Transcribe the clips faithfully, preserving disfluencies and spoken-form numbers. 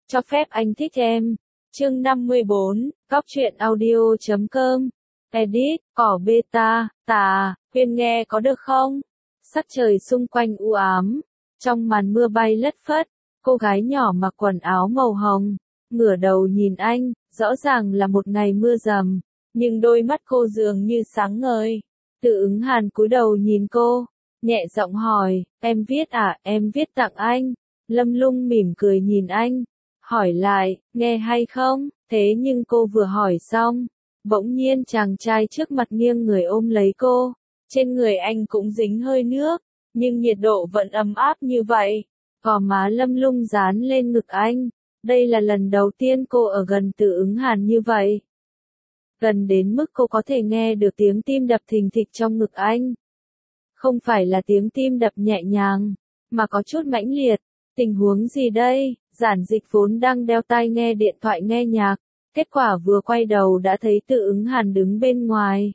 cho phép anh thích em. Chương năm mươi bốn, Cóc truyện audio chấm com. Edit, cỏ beta, tà, khuyên nghe có được không? Sắc trời xung quanh u ám, trong màn mưa bay lất phất, cô gái nhỏ mặc quần áo màu hồng, ngửa đầu nhìn anh, rõ ràng là một ngày mưa rầm, nhưng đôi mắt cô dường như sáng ngời. Tự ứng hàn cúi đầu nhìn cô, nhẹ giọng hỏi, em viết à, em viết tặng anh. Lâm Lung mỉm cười nhìn anh, hỏi lại, nghe hay không? Thế nhưng cô vừa hỏi xong, bỗng nhiên chàng trai trước mặt nghiêng người ôm lấy cô, trên người anh cũng dính hơi nước, nhưng nhiệt độ vẫn ấm áp như vậy. Gò má Lâm Lung dán lên ngực anh, đây là lần đầu tiên cô ở gần Tự ứng hàn như vậy. Gần đến mức cô có thể nghe được tiếng tim đập thình thịch trong ngực anh. Không phải là tiếng tim đập nhẹ nhàng, mà có chút mãnh liệt. Tình huống gì đây? Giản Dịch vốn đang đeo tai nghe điện thoại nghe nhạc, kết quả vừa quay đầu đã thấy Tự ứng hàn đứng bên ngoài.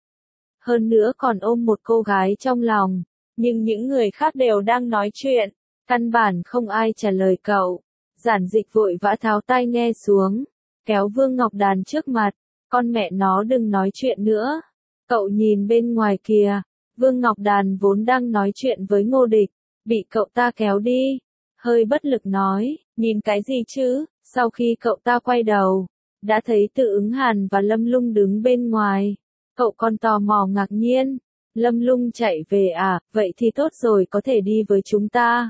Hơn nữa còn ôm một cô gái trong lòng, nhưng những người khác đều đang nói chuyện, căn bản không ai trả lời cậu. Giản Dịch vội vã tháo tai nghe xuống, kéo Vương Ngọc Đàn trước mặt, con mẹ nó đừng nói chuyện nữa. Cậu nhìn bên ngoài kìa, Vương Ngọc Đàn vốn đang nói chuyện với Ngô Địch, bị cậu ta kéo đi. Hơi bất lực nói, nhìn cái gì chứ? Sau khi cậu ta quay đầu, đã thấy Tự ứng hàn và Lâm Lung đứng bên ngoài. Cậu còn tò mò ngạc nhiên, Lâm Lung chạy về à, vậy thì tốt rồi, có thể đi với chúng ta.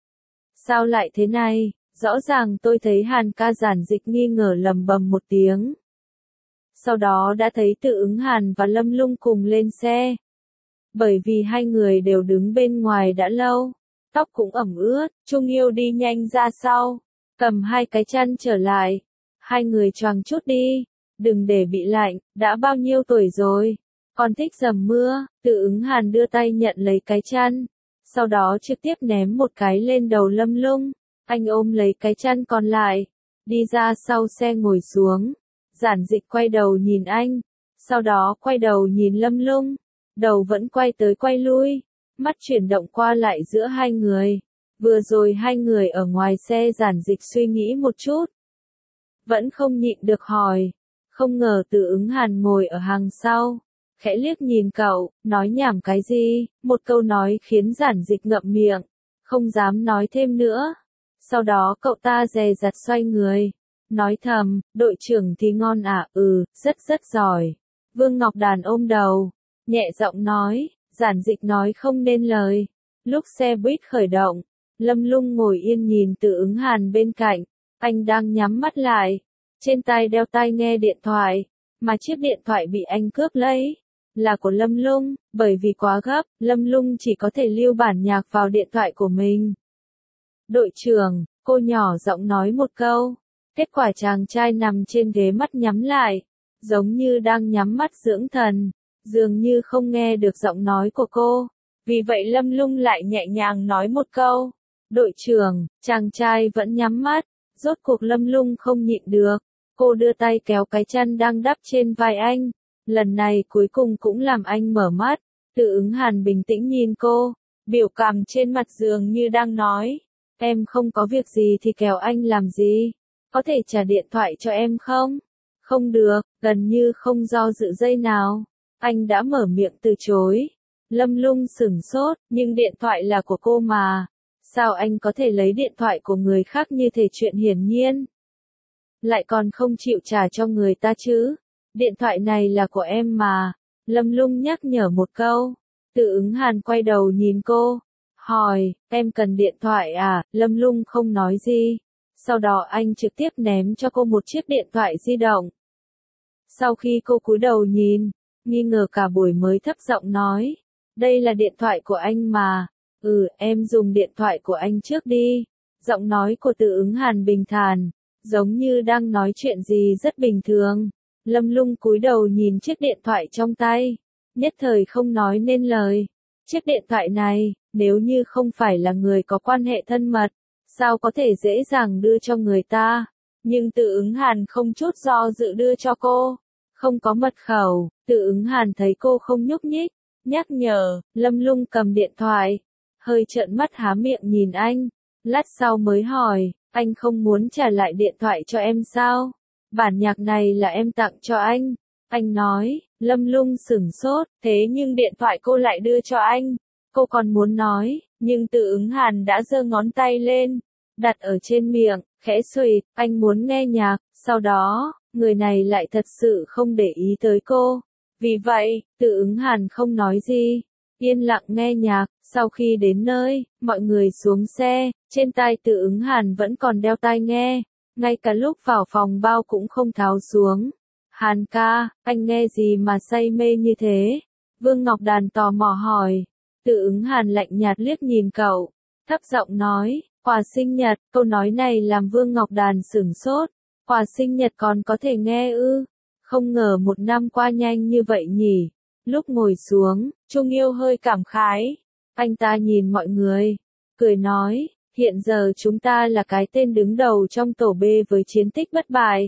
Sao lại thế này? Rõ ràng tôi thấy Hàn ca. Giản Dịch nghi ngờ lầm bầm một tiếng. Sau đó đã thấy Tự ứng hàn và Lâm Lung cùng lên xe. Bởi vì hai người đều đứng bên ngoài đã lâu, tóc cũng ẩm ướt, Trung Yêu đi nhanh ra sau, cầm hai cái chăn trở lại. Hai người choàng chút đi, đừng để bị lạnh, đã bao nhiêu tuổi rồi, còn thích dầm mưa. Tự ứng hàn đưa tay nhận lấy cái chăn, sau đó trực tiếp ném một cái lên đầu Lâm Lung. Anh ôm lấy cái chăn còn lại, đi ra sau xe ngồi xuống. Giản Dịch quay đầu nhìn anh, sau đó quay đầu nhìn Lâm Lung, đầu vẫn quay tới quay lui, mắt chuyển động qua lại giữa hai người. Vừa rồi hai người ở ngoài xe. Giản Dịch suy nghĩ một chút, vẫn không nhịn được hỏi, không ngờ Tự ứng hàn ngồi ở hàng sau, khẽ liếc nhìn cậu, nói nhảm cái gì? Một câu nói khiến Giản Dịch ngậm miệng, không dám nói thêm nữa. Sau đó cậu ta dè dặt xoay người, nói thầm, đội trưởng thì ngon à, ừ, rất rất giỏi. Vương Ngọc Đàn ôm đầu, nhẹ giọng nói. Giản Dịch nói không nên lời. Lúc xe buýt khởi động, Lâm Lung ngồi yên nhìn Tự ứng hàn bên cạnh, anh đang nhắm mắt lại, trên tai đeo tai nghe điện thoại, mà chiếc điện thoại bị anh cướp lấy là của Lâm Lung. Bởi vì quá gấp, Lâm Lung chỉ có thể lưu bản nhạc vào điện thoại của mình. Đội trưởng, cô nhỏ giọng nói một câu, kết quả chàng trai nằm trên ghế mắt nhắm lại, giống như đang nhắm mắt dưỡng thần, dường như không nghe được giọng nói của cô. Vì vậy Lâm Lung lại nhẹ nhàng nói một câu, đội trưởng. Chàng trai vẫn nhắm mắt, rốt cuộc Lâm Lung không nhịn được, cô đưa tay kéo cái chăn đang đắp trên vai anh, lần này cuối cùng cũng làm anh mở mắt. Tự ứng hàn bình tĩnh nhìn cô, biểu cảm trên mặt dường như đang nói, em không có việc gì thì kéo anh làm gì, có thể trả điện thoại cho em không? Không được. Gần như không do dự giây nào, anh đã mở miệng từ chối. Lâm Lung sửng sốt, nhưng điện thoại là của cô mà, sao anh có thể lấy điện thoại của người khác? Như thể chuyện hiển nhiên, lại còn không chịu trả cho người ta chứ. Điện thoại này là của em mà. Lâm Lung nhắc nhở một câu. Tự ứng hàn quay đầu nhìn cô, hỏi, em cần điện thoại à? Lâm Lung không nói gì, sau đó anh trực tiếp ném cho cô một chiếc điện thoại di động. Sau khi cô cúi đầu nhìn, nghi ngờ cả buổi mới thấp giọng nói, đây là điện thoại của anh mà. Ừ, em dùng điện thoại của anh trước đi. Giọng nói của Tự ứng hàn bình thản, giống như đang nói chuyện gì rất bình thường. Lâm Lung cúi đầu nhìn chiếc điện thoại trong tay, nhất thời không nói nên lời. Chiếc điện thoại này, nếu như không phải là người có quan hệ thân mật, sao có thể dễ dàng đưa cho người ta? Nhưng Tự ứng hàn không chút do dự đưa cho cô, không có mật khẩu. Tự ứng hàn thấy cô không nhúc nhích, nhắc nhở. Lâm Lung cầm điện thoại, hơi trợn mắt há miệng nhìn anh, lát sau mới hỏi, Anh không muốn trả lại điện thoại cho em sao? Bản nhạc này là em tặng cho anh. Anh nói, Lâm Lung sửng sốt, thế nhưng điện thoại cô lại đưa cho anh. Cô còn muốn nói, nhưng Từ Ứng Hàn đã giơ ngón tay lên, đặt ở trên miệng, khẽ xuỵt, anh muốn nghe nhạc, sau đó, người này lại thật sự không để ý tới cô. Vì vậy, Từ Ứng Hàn không nói gì, yên lặng nghe nhạc, sau khi đến nơi, mọi người xuống xe, trên tai Từ Ứng Hàn vẫn còn đeo tai nghe, ngay cả lúc vào phòng bao cũng không tháo xuống. Hàn ca, anh nghe gì mà say mê như thế? Vương Ngọc Đàn tò mò hỏi. Từ Ứng Hàn lạnh nhạt liếc nhìn cậu, thấp giọng nói, quà sinh nhật. Câu nói này làm Vương Ngọc Đàn sửng sốt. Quà sinh nhật còn có thể nghe ư? Không ngờ một năm qua nhanh như vậy nhỉ. Lúc ngồi xuống, Trung Yêu hơi cảm khái. Anh ta nhìn mọi người, cười nói, hiện giờ chúng ta là cái tên đứng đầu trong tổ B với chiến tích bất bại.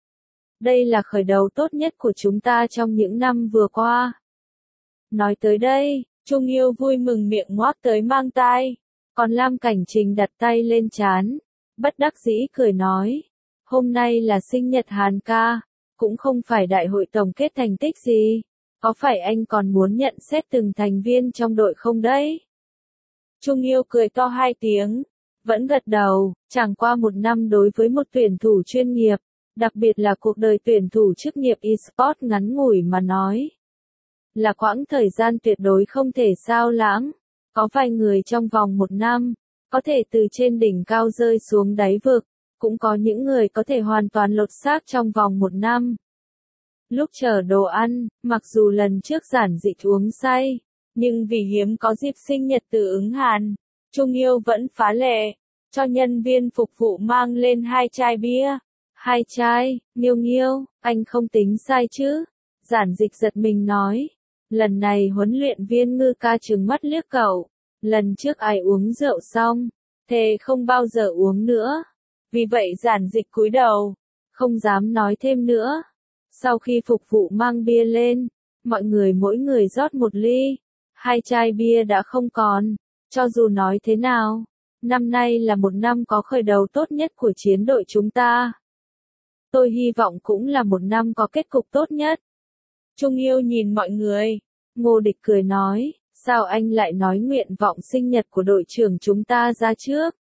Đây là khởi đầu tốt nhất của chúng ta trong những năm vừa qua. Nói tới đây, Trung Yêu vui mừng miệng ngoác tới mang tai. Còn Lam Cảnh Trình đặt tay lên trán, bất đắc dĩ cười nói, hôm nay là sinh nhật Hàn ca, cũng không phải đại hội tổng kết thành tích gì. Có phải anh còn muốn nhận xét từng thành viên trong đội không đấy? Trung Yêu cười to hai tiếng, vẫn gật đầu, chẳng qua một năm đối với một tuyển thủ chuyên nghiệp, đặc biệt là cuộc đời tuyển thủ chức nghiệp eSports ngắn ngủi mà nói. Là quãng thời gian tuyệt đối không thể sao lãng. Có vài người trong vòng một năm, có thể từ trên đỉnh cao rơi xuống đáy vực, cũng có những người có thể hoàn toàn lột xác trong vòng một năm. Lúc chờ đồ ăn, mặc dù lần trước giản dịch uống say, nhưng vì hiếm có dịp sinh nhật Từ Ứng Hàn, Trung Yêu vẫn phá lệ, cho nhân viên phục vụ mang lên hai chai bia. Hai chai, Nghiêu Nghiêu, anh không tính sai chứ? Giản dịch giật mình nói. Lần này huấn luyện viên Ngư ca trừng mắt liếc cậu. Lần trước ai uống rượu xong, thề không bao giờ uống nữa. Vì vậy giản dịch cúi đầu, không dám nói thêm nữa. Sau khi phục vụ mang bia lên, mọi người mỗi người rót một ly. Hai chai bia đã không còn. Cho dù nói thế nào, năm nay là một năm có khởi đầu tốt nhất của chiến đội chúng ta. Tôi hy vọng cũng là một năm có kết cục tốt nhất. Trung Yêu nhìn mọi người. Ngô Địch cười nói, sao anh lại nói nguyện vọng sinh nhật của đội trưởng chúng ta ra trước?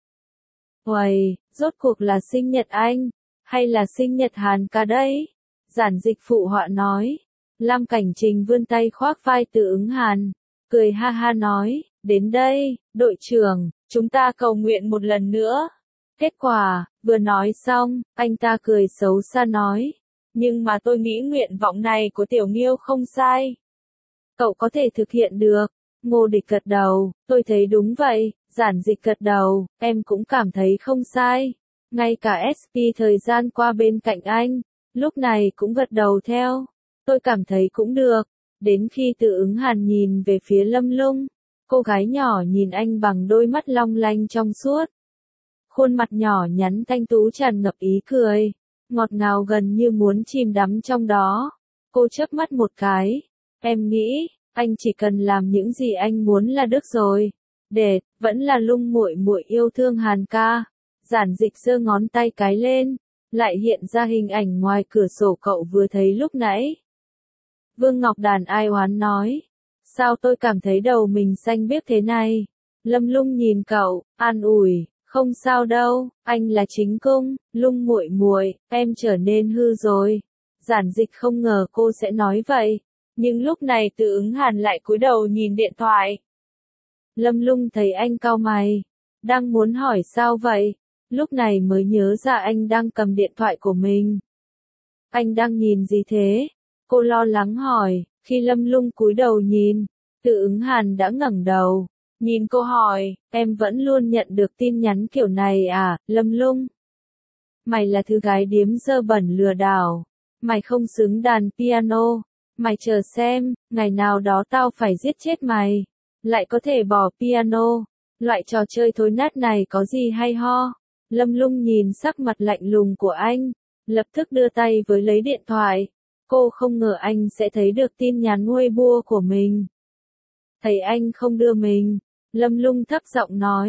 Uầy, rốt cuộc là sinh nhật anh, hay là sinh nhật Hàn ca đấy? Giản dịch phụ họa nói. Lam Cảnh Trình vươn tay khoác vai Từ Ứng Hàn, cười ha ha nói, đến đây, đội trưởng, chúng ta cầu nguyện một lần nữa. Kết quả, vừa nói xong, anh ta cười xấu xa nói, nhưng mà tôi nghĩ nguyện vọng này của Tiểu Nghiêu không sai. Cậu có thể thực hiện được. Ngô Địch gật đầu, tôi thấy đúng vậy. Giản dịch gật đầu, em cũng cảm thấy không sai. Ngay cả ét pê thời gian qua bên cạnh anh, lúc này cũng gật đầu theo. Tôi cảm thấy cũng được. Đến khi Từ Ứng Hàn nhìn về phía Lâm Lung, cô gái nhỏ nhìn anh bằng đôi mắt long lanh trong suốt. Khuôn mặt nhỏ nhắn thanh tú tràn ngập ý cười, ngọt ngào gần như muốn chìm đắm trong đó. Cô chớp mắt một cái. Em nghĩ, anh chỉ cần làm những gì anh muốn là được rồi. Để, vẫn là Lung muội muội yêu thương Hàn ca. Giản dịch giơ ngón tay cái lên, lại hiện ra hình ảnh ngoài cửa sổ cậu vừa thấy lúc nãy. Vương Ngọc Đàn ai oán nói, sao tôi cảm thấy đầu mình xanh biếc thế này? Lâm Lung nhìn cậu, an ủi, không sao đâu, anh là chính cung, Lung muội muội, em trở nên hư rồi. Giản dịch không ngờ cô sẽ nói vậy. Nhưng lúc này Từ Ứng Hàn lại cúi đầu nhìn điện thoại. Lâm Lung thấy anh cau mày, đang muốn hỏi sao vậy, lúc này mới nhớ ra anh đang cầm điện thoại của mình. Anh đang nhìn gì thế? Cô lo lắng hỏi. Khi Lâm Lung cúi đầu nhìn, Từ Ứng Hàn đã ngẩng đầu, nhìn cô hỏi, em vẫn luôn nhận được tin nhắn kiểu này à, Lâm Lung? Mày là thứ gái điếm dơ bẩn lừa đảo, mày không xứng đàn piano. Mày chờ xem, ngày nào đó tao phải giết chết mày. Lại có thể bỏ piano. Loại trò chơi thối nát này có gì hay ho? Lâm Lung nhìn sắc mặt lạnh lùng của anh, lập tức đưa tay với lấy điện thoại. Cô không ngờ anh sẽ thấy được tin nhắn Weibo của mình. Thấy anh không đưa mình, Lâm Lung thấp giọng nói,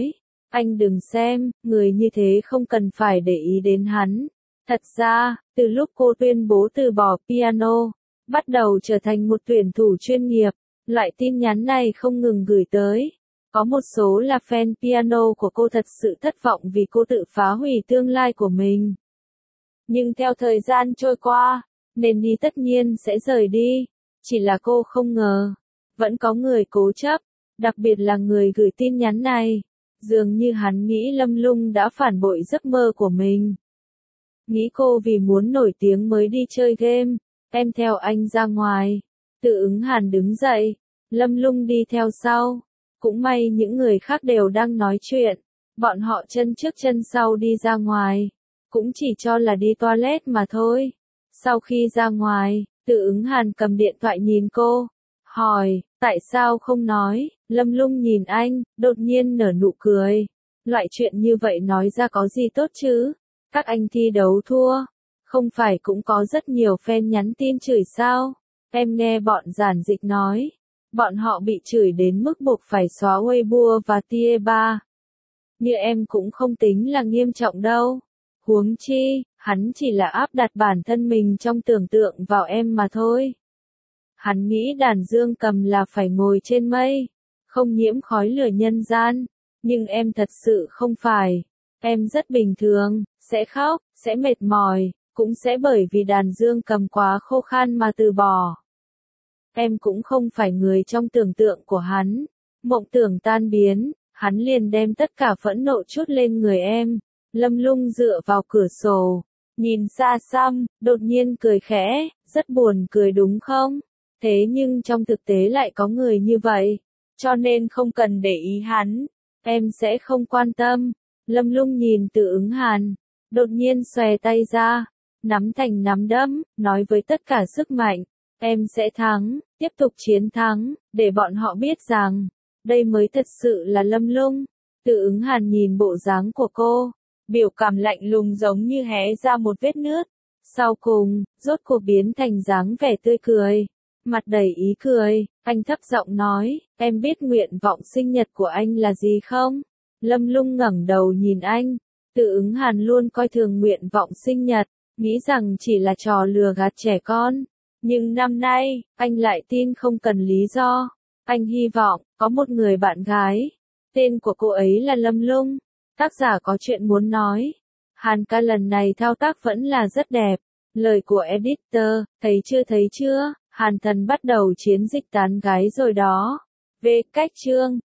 Anh đừng xem, người như thế không cần phải để ý đến hắn. Thật ra, từ lúc cô tuyên bố từ bỏ piano, bắt đầu trở thành một tuyển thủ chuyên nghiệp, loại tin nhắn này không ngừng gửi tới. Có một số là fan piano của cô thật sự thất vọng vì cô tự phá hủy tương lai của mình. Nhưng theo thời gian trôi qua, nên đi tất nhiên sẽ rời đi. Chỉ là cô không ngờ, vẫn có người cố chấp, đặc biệt là người gửi tin nhắn này. Dường như hắn nghĩ Lâm Lung đã phản bội giấc mơ của mình. Nghĩ cô vì muốn nổi tiếng mới đi chơi game, em theo anh ra ngoài. Tự ứng Hàn đứng dậy, Lâm Lung đi theo sau. Cũng may những người khác đều đang nói chuyện, bọn họ chân trước chân sau đi ra ngoài, cũng chỉ cho là đi toilet mà thôi. Sau khi ra ngoài, Tự ứng Hàn cầm điện thoại nhìn cô, hỏi, tại sao không nói? Lâm Lung nhìn anh, đột nhiên nở nụ cười. Loại chuyện như vậy nói ra có gì tốt chứ? Các anh thi đấu thua, không phải cũng có rất nhiều fan nhắn tin chửi sao? Em nghe bọn giản dịch nói, bọn họ bị chửi đến mức buộc phải xóa Weibo và Tieba. Như em cũng không tính là nghiêm trọng đâu. Huống chi, hắn chỉ là áp đặt bản thân mình trong tưởng tượng vào em mà thôi. Hắn nghĩ đàn dương cầm là phải ngồi trên mây, không nhiễm khói lửa nhân gian, nhưng em thật sự không phải. Em rất bình thường, sẽ khóc, sẽ mệt mỏi, cũng sẽ bởi vì đàn dương cầm quá khô khan mà từ bỏ. Em cũng không phải người trong tưởng tượng của hắn. Mộng tưởng tan biến, hắn liền đem tất cả phẫn nộ trút lên người em. Lâm Lung dựa vào cửa sổ, nhìn xa xăm, đột nhiên cười khẽ, rất buồn cười đúng không? Thế nhưng trong thực tế lại có người như vậy, cho nên không cần để ý hắn, em sẽ không quan tâm. Lâm Lung nhìn Tự ứng Hàn, đột nhiên xòe tay ra, nắm thành nắm đấm, nói với tất cả sức mạnh, em sẽ thắng, tiếp tục chiến thắng, để bọn họ biết rằng, đây mới thật sự là Lâm Lung. Tự ứng Hàn nhìn bộ dáng của cô, biểu cảm lạnh lùng giống như hé ra một vết nứt. Sau cùng, rốt cuộc biến thành dáng vẻ tươi cười, mặt đầy ý cười, anh thấp giọng nói, em biết nguyện vọng sinh nhật của anh là gì không? Lâm Lung ngẩng đầu nhìn anh, Tự ứng Hàn luôn coi thường nguyện vọng sinh nhật, nghĩ rằng chỉ là trò lừa gạt trẻ con. Nhưng năm nay, anh lại tin không cần lý do. Anh hy vọng, có một người bạn gái. Tên của cô ấy là Lâm Lung. Tác giả có chuyện muốn nói. Hàn ca lần này thao tác vẫn là rất đẹp. Lời của editor, thấy chưa thấy chưa? Hàn Thần bắt đầu chiến dịch tán gái rồi đó. Về cách chương.